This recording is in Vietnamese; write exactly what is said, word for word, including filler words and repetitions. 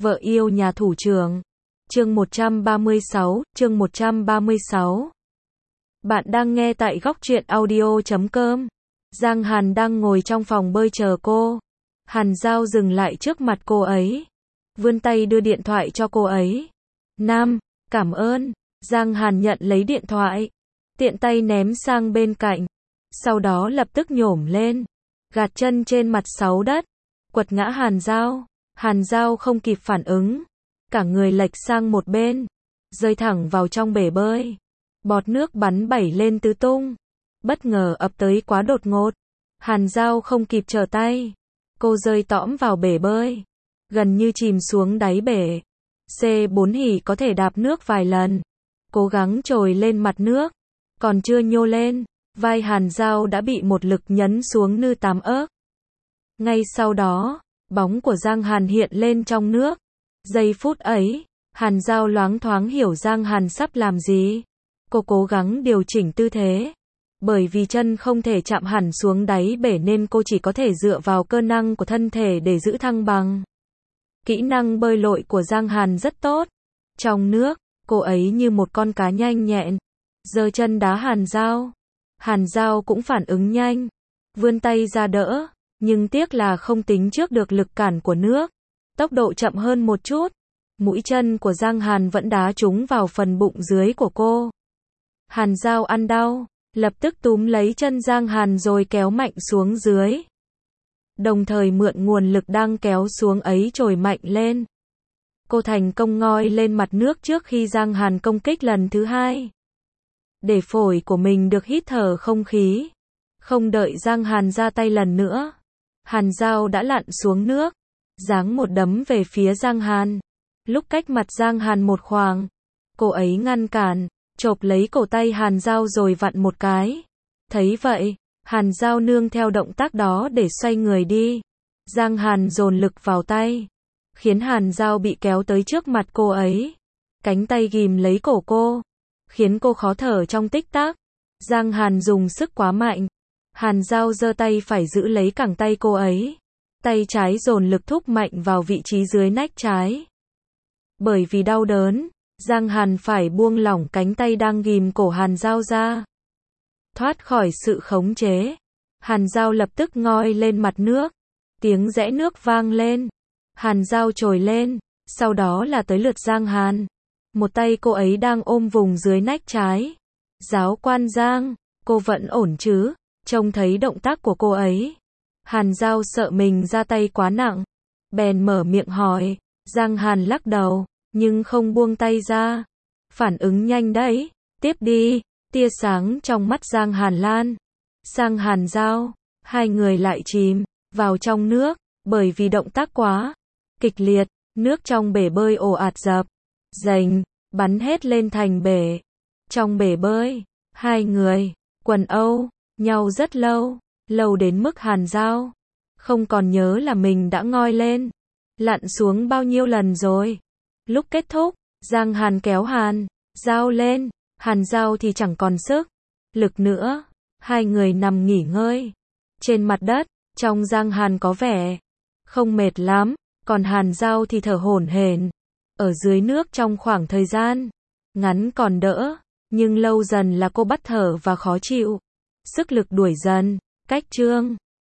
Vợ yêu nhà thủ trưởng. Chương một trăm ba mươi sáu, chương một trăm ba mươi sáu. Bạn đang nghe tại góc truyện audio chấm com. Giang Hàn đang ngồi trong phòng bơi chờ cô. Hàn Giao dừng lại trước mặt cô ấy, vươn tay đưa điện thoại cho cô ấy. Nam, cảm ơn. Giang Hàn nhận lấy điện thoại, tiện tay ném sang bên cạnh, sau đó lập tức nhổm lên, gạt chân trên mặt sáu đất, quật ngã Hàn Giao. Hàn Giao không kịp phản ứng, cả người lệch sang một bên, rơi thẳng vào trong bể bơi. Bọt nước bắn bảy lên tứ tung, bất ngờ ập tới quá đột ngột. Hàn Giao không kịp trở tay, cô rơi tõm vào bể bơi, gần như chìm xuống đáy bể. C bốn hỉ có thể đạp nước vài lần, cố gắng trồi lên mặt nước, còn chưa nhô lên, vai Hàn Giao đã bị một lực nhấn xuống như tám ớc. Ngay sau đó, bóng của Giang Hàn hiện lên trong nước. Giây phút ấy, Hàn Giao loáng thoáng hiểu Giang Hàn sắp làm gì. Cô cố gắng điều chỉnh tư thế, bởi vì chân không thể chạm hẳn xuống đáy bể nên cô chỉ có thể dựa vào cơ năng của thân thể để giữ thăng bằng. Kỹ năng bơi lội của Giang Hàn rất tốt. Trong nước, cô ấy như một con cá nhanh nhẹn, giơ chân đá Hàn Giao. Hàn Giao cũng phản ứng nhanh, vươn tay ra đỡ, nhưng tiếc là không tính trước được lực cản của nước. Tốc độ chậm hơn một chút, mũi chân của Giang Hàn vẫn đá trúng vào phần bụng dưới của cô. Hàn Giao ăn đau, lập tức túm lấy chân Giang Hàn rồi kéo mạnh xuống dưới, đồng thời mượn nguồn lực đang kéo xuống ấy trồi mạnh lên. Cô thành công ngoi lên mặt nước trước khi Giang Hàn công kích lần thứ hai, để phổi của mình được hít thở không khí. Không đợi Giang Hàn ra tay lần nữa, Hàn Giao đã lặn xuống nước, giáng một đấm về phía Giang Hàn. Lúc cách mặt Giang Hàn một khoảng, cô ấy ngăn cản, chộp lấy cổ tay Hàn Giao rồi vặn một cái. Thấy vậy, Hàn Giao nương theo động tác đó để xoay người đi. Giang Hàn dồn lực vào tay, khiến Hàn Giao bị kéo tới trước mặt cô ấy. Cánh tay ghìm lấy cổ cô, khiến cô khó thở trong tích tắc. Giang Hàn dùng sức quá mạnh. Hàn Giao giơ tay phải giữ lấy cẳng tay cô ấy, tay trái dồn lực thúc mạnh vào vị trí dưới nách trái. Bởi vì đau đớn, Giang Hàn phải buông lỏng cánh tay đang ghìm cổ Hàn Giao ra. Thoát khỏi sự khống chế, Hàn Giao lập tức ngoi lên mặt nước. Tiếng rẽ nước vang lên, Hàn Giao trồi lên, sau đó là tới lượt Giang Hàn. Một tay cô ấy đang ôm vùng dưới nách trái. Giáo quan Giang, cô vẫn ổn chứ? Trông thấy động tác của cô ấy, Hàn Giao sợ mình ra tay quá nặng, bèn mở miệng hỏi. Giang Hàn lắc đầu, nhưng không buông tay ra. Phản ứng nhanh đấy, tiếp đi. Tia sáng trong mắt Giang Hàn lan sang Hàn Giao, hai người lại chìm vào trong nước, bởi vì động tác quá kịch liệt, nước trong bể bơi ồ ạt dập dềnh, bắn hết lên thành bể. Trong bể bơi, hai người quần âu nhau rất lâu, lâu đến mức Hàn Giao không còn nhớ là mình đã ngoi lên, lặn xuống bao nhiêu lần rồi. Lúc kết thúc, Giang Hàn kéo Hàn Giao lên, Hàn Giao thì chẳng còn sức lực nữa. Hai người nằm nghỉ ngơi trên mặt đất. Trong Giang Hàn có vẻ không mệt lắm, còn Hàn Giao thì thở hổn hển. Ở dưới nước trong khoảng thời gian ngắn còn đỡ, nhưng lâu dần là cô bắt thở và khó chịu. Sức lực đuổi dần. Cách chương